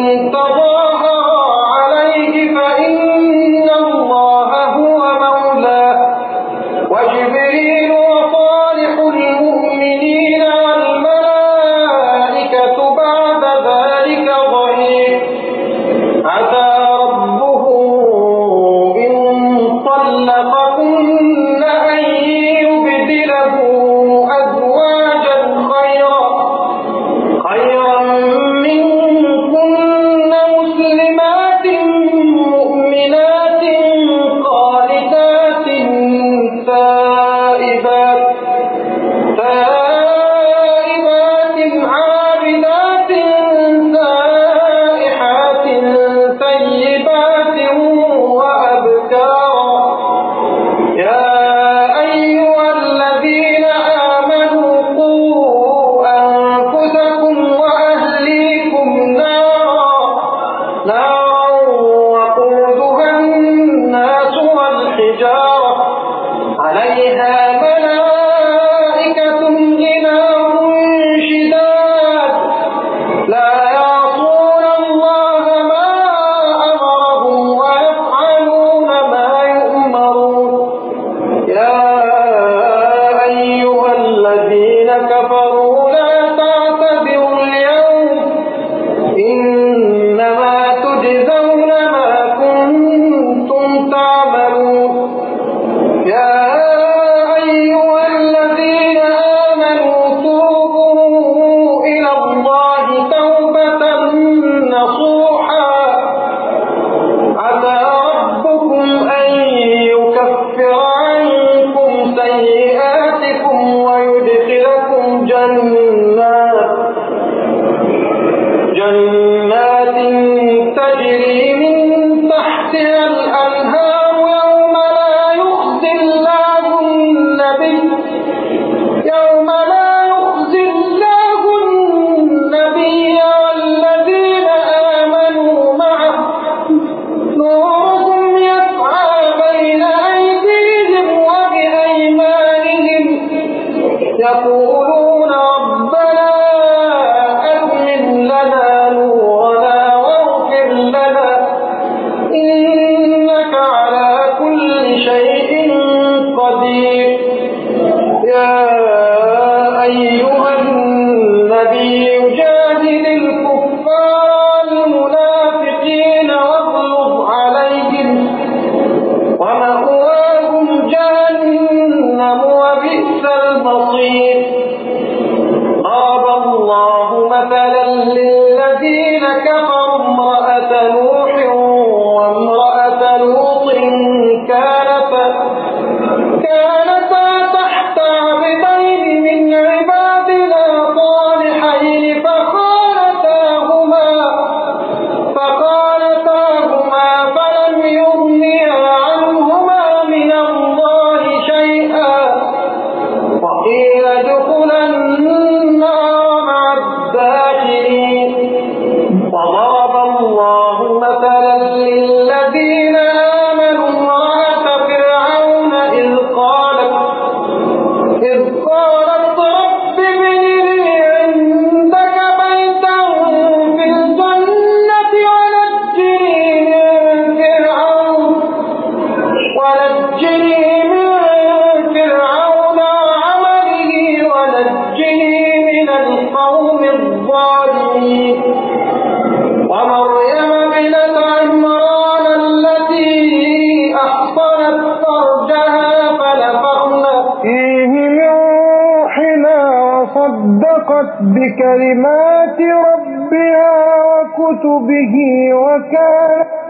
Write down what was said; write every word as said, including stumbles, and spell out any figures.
تظاهر عليه فإن الله هو مولاه وجبريل وصالح المؤمنين والملائكة بعد ذلك ظهير عسى ربه إن طلقكن أن يبدله أزواجا خيرا خيرا منكن مسلمات مؤمنات قانتات تائبات تائبات عابدات سائحات ثيبات وأبكارا يا أيها الذين آمنوا قوا أنفسكم وأهليكم نارا نارا وقودها الناس والحجارة عليها ملائكة غلاظ شداد لا يعصون الله ما أمرهم ويفعلون ما يؤمرون يا أيها الذين كفروا لا تعتذروا اليوم إنما تجزون ما كنتم تعملون يا أيها الذين آمنوا توبوا إلى الله توبة نصوحا عسى ربكم أن يكفر عنكم سيئاتكم ويدخلكم جنات جنات تجري من تحتها الأنهار يوم لا يخزي الله النبي يوم لا يخزي الله النبي والذين آمنوا معه نورهم يسعى بين أيديهم وبأيمانهم يقولون ربنا أتمم لنا نورنا واغفر لنا إنك على كل شيء قدير يا أيها النبي جاهد الكفار المنافقين واغلظ عليهم ومأواهم جهنم وبئس المصير ضرب الله مثلا للذين كفروا امرأة نوح وامرأة لوط كانتا كانتا تحت عبدين من عبادنا صالحين فخانتاهما فخانتاهما فلم يغنيا عنهما من الله شيئا وقيل ادخلا النار مع الداخلين وضرب الله مثلا للذين آمنوا امرأة فرعون إذ قالت إذ قالت رب ابن لي عندك بيتا في الجنة ونجني من فرعون ونجني من فرعون وعمله ونجني من القوم الظالمين ومريم ابنة عمران التي أحصنت فرجها فنفخنا فيه من روحنا وصدقت بكلمات ربها وكتبه وكانت